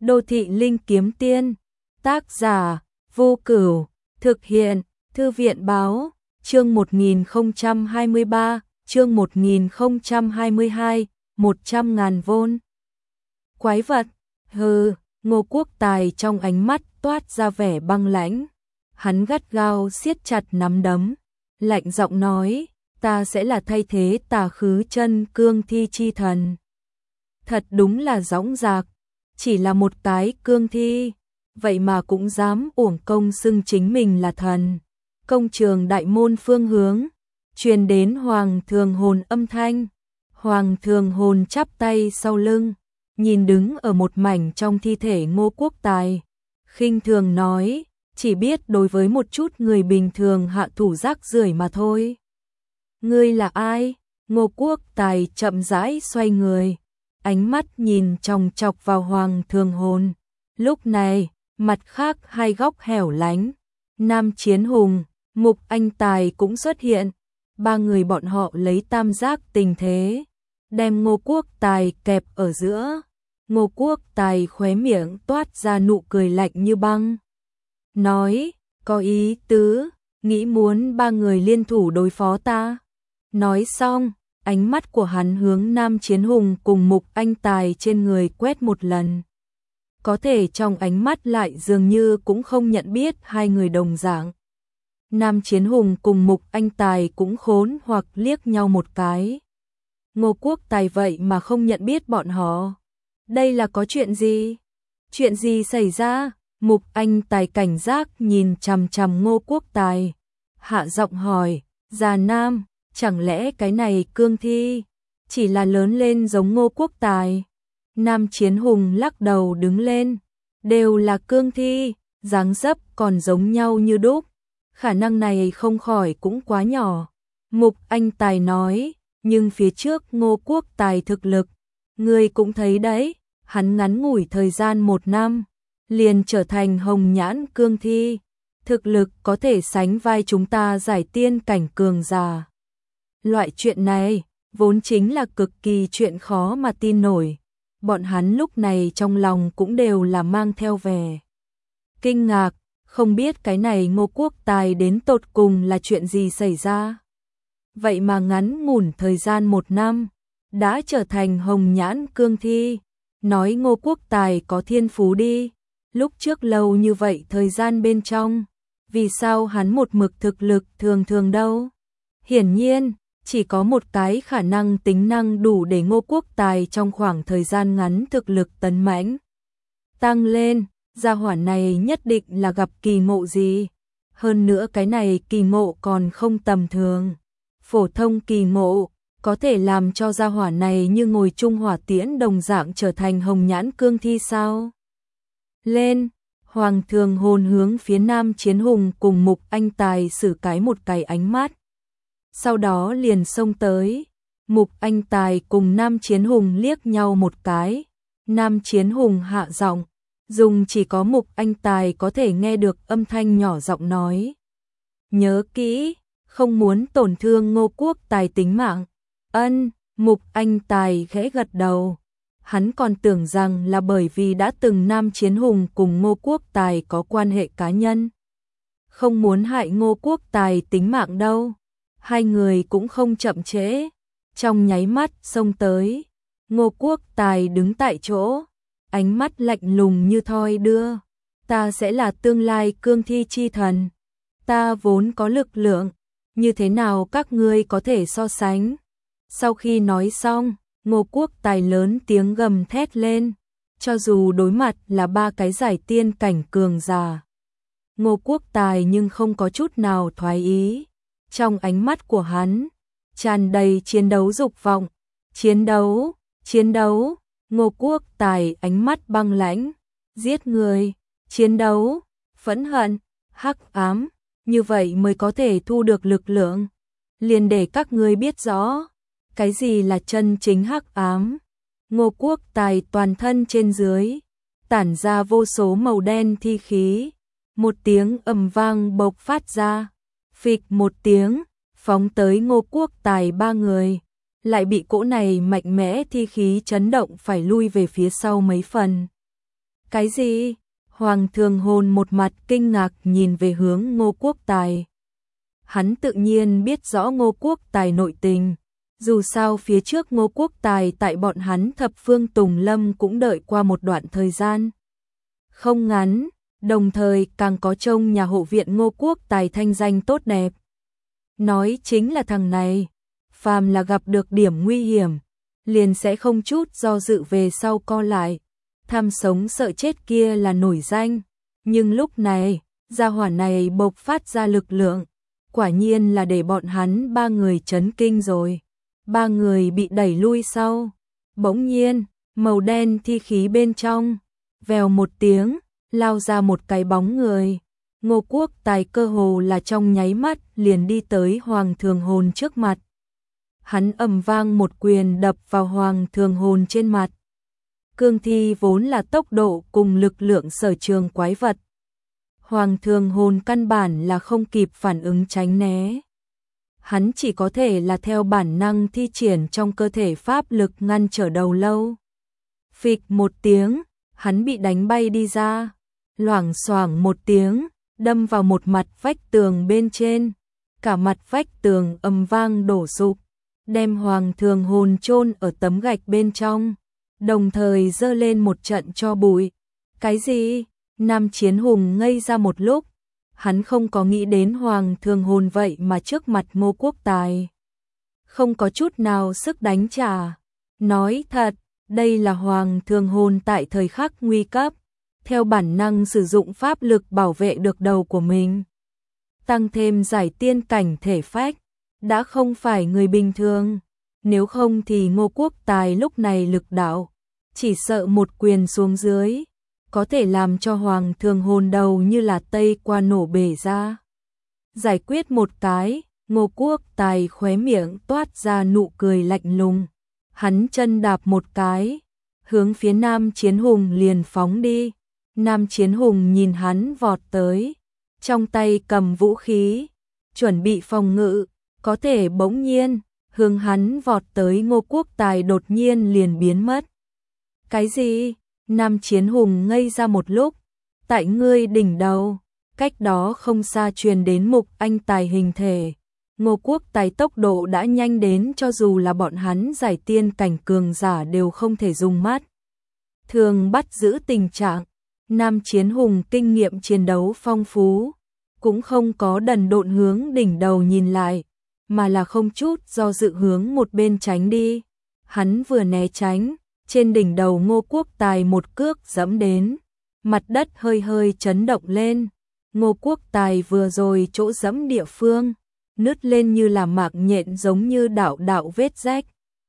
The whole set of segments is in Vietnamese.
Đô thị linh kiếm tiên, tác giả, Vô Cửu, thực hiện, Thư viện báo, chương 1023, chương 1022, 100.000 vôn. Quái vật, hừ, Ngô Quốc Tài trong ánh mắt toát ra vẻ băng lãnh. Hắn gắt gao siết chặt nắm đấm, lạnh giọng nói, ta sẽ là thay thế Tà Khứ Chân Cương Thi chi thần. Thật đúng là dõng dạc, chỉ là một cái cương thi, vậy mà cũng dám uổng công xưng chính mình là thần. Công trường đại môn phương hướng, truyền đến Hoàng Thường Hồn âm thanh. Hoàng Thường Hồn chắp tay sau lưng, nhìn đứng ở một mảnh trong thi thể Ngô Quốc Tài, khinh thường nói, chỉ biết đối với một chút người bình thường hạ thủ rác rưởi mà thôi. Ngươi là ai? Ngô Quốc Tài chậm rãi xoay người, ánh mắt nhìn chòng chọc vào Hoàng Thường Hồn. Lúc này, mặt khác hai góc hẻo lánh, Nam Chiến Hùng, Mục Anh Tài cũng xuất hiện. Ba người bọn họ lấy tam giác tình thế, đem Ngô Quốc Tài kẹp ở giữa. Ngô Quốc Tài khóe miệng toát ra nụ cười lạnh như băng, nói, có ý tứ, nghĩ muốn ba người liên thủ đối phó ta. Nói xong, ánh mắt của hắn hướng Nam Chiến Hùng cùng Mục Anh Tài trên người quét một lần. Có thể trong ánh mắt lại dường như cũng không nhận biết hai người đồng dạng. Nam Chiến Hùng cùng Mục Anh Tài cũng khốn hoặc liếc nhau một cái. Ngô Quốc Tài vậy mà không nhận biết bọn họ. Đây là có chuyện gì? Chuyện gì xảy ra? Mục Anh Tài cảnh giác nhìn chằm chằm Ngô Quốc Tài, hạ giọng hỏi, già Nam, chẳng lẽ cái này cương thi chỉ là lớn lên giống Ngô Quốc Tài? Nam Chiến Hùng lắc đầu đứng lên, đều là cương thi, dáng dấp còn giống nhau như đúc, khả năng này không khỏi cũng quá nhỏ. Mục Anh Tài nói, nhưng phía trước Ngô Quốc Tài thực lực, ngươi cũng thấy đấy, hắn ngắn ngủi thời gian 1 năm, liền trở thành hồng nhãn cương thi, thực lực có thể sánh vai chúng ta giải tiên cảnh cường giả. Loại chuyện này, vốn chính là cực kỳ chuyện khó mà tin nổi. Bọn hắn lúc này trong lòng cũng đều là mang theo vẻ kinh ngạc, không biết cái này Ngô Quốc Tài đến tột cùng là chuyện gì xảy ra. Vậy mà ngắn ngủn thời gian 1 năm, đã trở thành hồng nhãn cương thi, nói Ngô Quốc Tài có thiên phú đi. Lúc trước lâu như vậy thời gian bên trong, vì sao hắn một mực thực lực thường thường đâu? Hiển nhiên, chỉ có một cái khả năng, tính năng đủ để Ngô Quốc Tài trong khoảng thời gian ngắn thực lực tấn mãnh tăng lên, gia hỏa này nhất định là gặp kỳ ngộ gì. Hơn nữa cái này kỳ ngộ còn không tầm thường. Phổ thông kỳ ngộ có thể làm cho gia hỏa này như ngồi chung hỏa tiễn đồng dạng trở thành hồng nhãn cương thi sao? Lên, Hoàng Thường Hồn hướng phía Nam Chiến Hùng cùng Mục Anh Tài xử một cái ánh mắt. Sau đó liền xông tới, Mục Anh Tài cùng Nam Chiến Hùng liếc nhau một cái. Nam Chiến Hùng hạ giọng, dùng chỉ có Mục Anh Tài có thể nghe được âm thanh nhỏ giọng nói, nhớ kỹ, không muốn tổn thương Ngô Quốc Tài tính mạng. Ân, Mục Anh Tài khẽ gật đầu. Hắn còn tưởng rằng là bởi vì đã từng Nam Chiến Hùng cùng Ngô Quốc Tài có quan hệ cá nhân, không muốn hại Ngô Quốc Tài tính mạng đâu. Hai người cũng không chậm trễ, trong nháy mắt xông tới. Ngô Quốc Tài đứng tại chỗ, ánh mắt lạnh lùng như thoi đưa, ta sẽ là tương lai cương thi chi thần, ta vốn có lực lượng, như thế nào các ngươi có thể so sánh? Sau khi nói xong, Ngô Quốc Tài lớn tiếng gầm thét lên, cho dù đối mặt là 3 cái giải tiên cảnh cường giả, Ngô Quốc Tài nhưng không có chút nào thoái ý. Trong ánh mắt của hắn tràn đầy chiến đấu dục vọng. Chiến đấu, chiến đấu. Ngô Quốc Tài ánh mắt băng lãnh, giết người, chiến đấu, phẫn hận, hắc ám, như vậy mới có thể thu được lực lượng. Liền để các ngươi biết rõ cái gì là chân chính hắc ám. Ngô Quốc Tài toàn thân trên dưới tản ra vô số màu đen thi khí, một tiếng ầm vang bộc phát ra, phịch một tiếng, phóng tới Ngô Quốc Tài 3 người, lại bị cỗ này mạnh mẽ thi khí chấn động phải lui về phía sau mấy phần. Cái gì? Hoàng Thường Hồn một mặt kinh ngạc nhìn về hướng Ngô Quốc Tài. Hắn tự nhiên biết rõ Ngô Quốc Tài nội tình. Dù sao phía trước Ngô Quốc Tài tại bọn hắn thập phương Tùng Lâm cũng đợi qua một đoạn thời gian không ngắn, đồng thời càng có trông nhà hộ viện Ngô Quốc Tài thanh danh tốt đẹp. Nói chính là thằng này, phàm là gặp được điểm nguy hiểm, liền sẽ không chút do dự về sau co lại. Tham sống sợ chết kia là nổi danh, nhưng lúc này, gia hỏa này bộc phát ra lực lượng, quả nhiên là để bọn hắn ba người chấn kinh rồi. Ba người bị đẩy lui sau, bỗng nhiên, màu đen thi khí bên trong, vèo một tiếng, lao ra một cái bóng người. Ngô Quốc Tài cơ hồ là trong nháy mắt liền đi tới Hoàng Thường Hồn trước mặt. Hắn ầm vang một quyền đập vào Hoàng Thường Hồn trên mặt. Cương thi vốn là tốc độ cùng lực lượng sở trường quái vật. Hoàng Thường Hồn căn bản là không kịp phản ứng tránh né. Hắn chỉ có thể là theo bản năng thi triển trong cơ thể pháp lực ngăn trở đầu lâu. Phịch một tiếng, hắn bị đánh bay đi ra. Loảng xoảng một tiếng, đâm vào một mặt vách tường bên trên. Cả mặt vách tường ầm vang đổ sụp, đem Hoàng Thường Hồn chôn ở tấm gạch bên trong, đồng thời giơ lên một trận tro bụi. Cái gì? Nam Chiến Hùng ngây ra một lúc. Hắn không có nghĩ đến Hoàng Thường Hồn vậy mà trước mặt Ngô Quốc Tài không có chút nào sức đánh trả. Nói thật, đây là Hoàng Thường Hồn tại thời khắc nguy cấp, theo bản năng sử dụng pháp lực bảo vệ được đầu của mình. Tăng thêm giải tiên cảnh thể phách, đã không phải người bình thường. Nếu không thì Ngô Quốc Tài lúc này lực đạo, chỉ sợ một quyền xuống dưới, có thể làm cho Hoàng Thường Hồn đầu như là tây qua nổ bể ra. Giải quyết một cái, Ngô Quốc Tài khóe miệng toát ra nụ cười lạnh lùng. Hắn chân đạp một cái, hướng phía Nam Chiến Hùng liền phóng đi. Nam Chiến Hùng nhìn hắn vọt tới, trong tay cầm vũ khí, chuẩn bị phòng ngự, có thể bỗng nhiên, hướng hắn vọt tới Ngô Quốc Tài đột nhiên liền biến mất. Cái gì? Nam Chiến Hùng ngây ra một lúc. Tại ngươi đỉnh đầu, cách đó không xa truyền đến Mục Anh Tài hình thể. Ngô Quốc Tài tốc độ đã nhanh đến cho dù là bọn hắn giải tiên cảnh cường giả đều không thể dùng mắt thường bắt giữ tình trạng. Nam Chiến Hùng kinh nghiệm chiến đấu phong phú, cũng không có đần độn hướng đỉnh đầu nhìn lại, mà là không chút do dự hướng một bên tránh đi. Hắn vừa né tránh, trên đỉnh đầu Ngô Quốc Tài một cước giẫm đến, mặt đất hơi hơi chấn động lên. Ngô Quốc Tài vừa rồi chỗ giẫm địa phương, nứt lên như là mạc nhện giống như đạo đạo vết rách.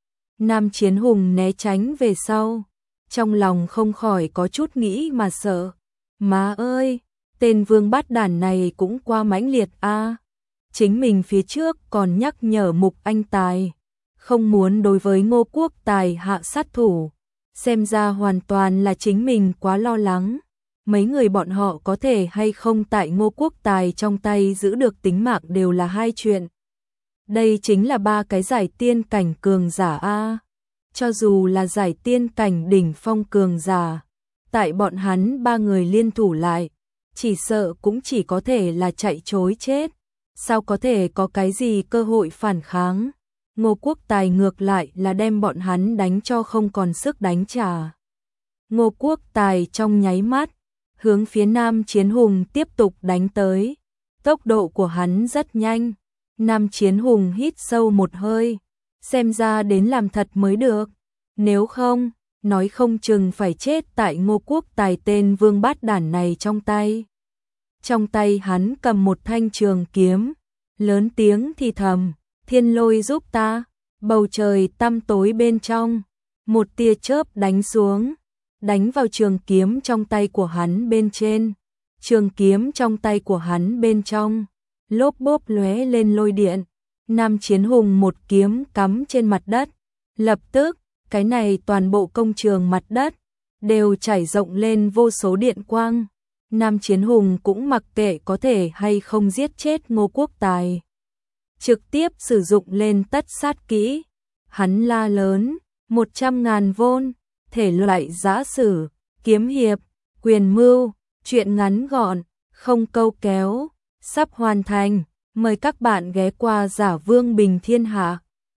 Nam Chiến Hùng né tránh về sau, trong lòng không khỏi có chút nghĩ mà sợ. Má ơi, tên vương bát đản này cũng qua mãnh liệt a. Chính mình phía trước còn nhắc nhở Mục Anh Tài, không muốn đối với Ngô Quốc Tài hạ sát thủ. Xem ra hoàn toàn là chính mình quá lo lắng. Mấy người bọn họ có thể hay không tại Ngô Quốc Tài trong tay giữ được tính mạng đều là hai chuyện. Đây chính là ba cái giải tiên cảnh cường giả a. Cho dù là giải tiên cảnh đỉnh phong cường giả, tại bọn hắn ba người liên thủ lại, chỉ sợ cũng chỉ có thể là chạy trối chết. Sao có thể có cái gì cơ hội phản kháng? Ngô Quốc Tài ngược lại là đem bọn hắn đánh cho không còn sức đánh trả. Ngô Quốc Tài trong nháy mắt, hướng phía Nam Chiến Hùng tiếp tục đánh tới. Tốc độ của hắn rất nhanh. Nam Chiến Hùng hít sâu một hơi, xem ra đến làm thật mới được. Nếu không, nói không chừng phải chết tại Ngô Quốc Tài tên vương bát đản này trong tay. Trong tay hắn cầm một thanh trường kiếm, lớn tiếng thì thầm, thiên lôi giúp ta. Bầu trời tăm tối bên trong, một tia chớp đánh xuống, đánh vào trường kiếm trong tay của hắn bên trên. Trường kiếm trong tay của hắn bên trong, lốp bốp lóe lên lôi điện. Nam Chiến Hùng một kiếm cắm trên mặt đất, lập tức, cái này toàn bộ công trường mặt đất đều trải rộng lên vô số điện quang. Nam Chiến Hùng cũng mặc kệ có thể hay không giết chết Ngô Quốc Tài, trực tiếp sử dụng lên tất sát kỹ. Hắn la lớn, 100.000 vôn, thể loại giã sử, kiếm hiệp, Quyền mưu, chuyện ngắn gọn, không câu kéo, sắp hoàn thành. Mời các bạn ghé qua Giả Vương Bình Thiên Hạ.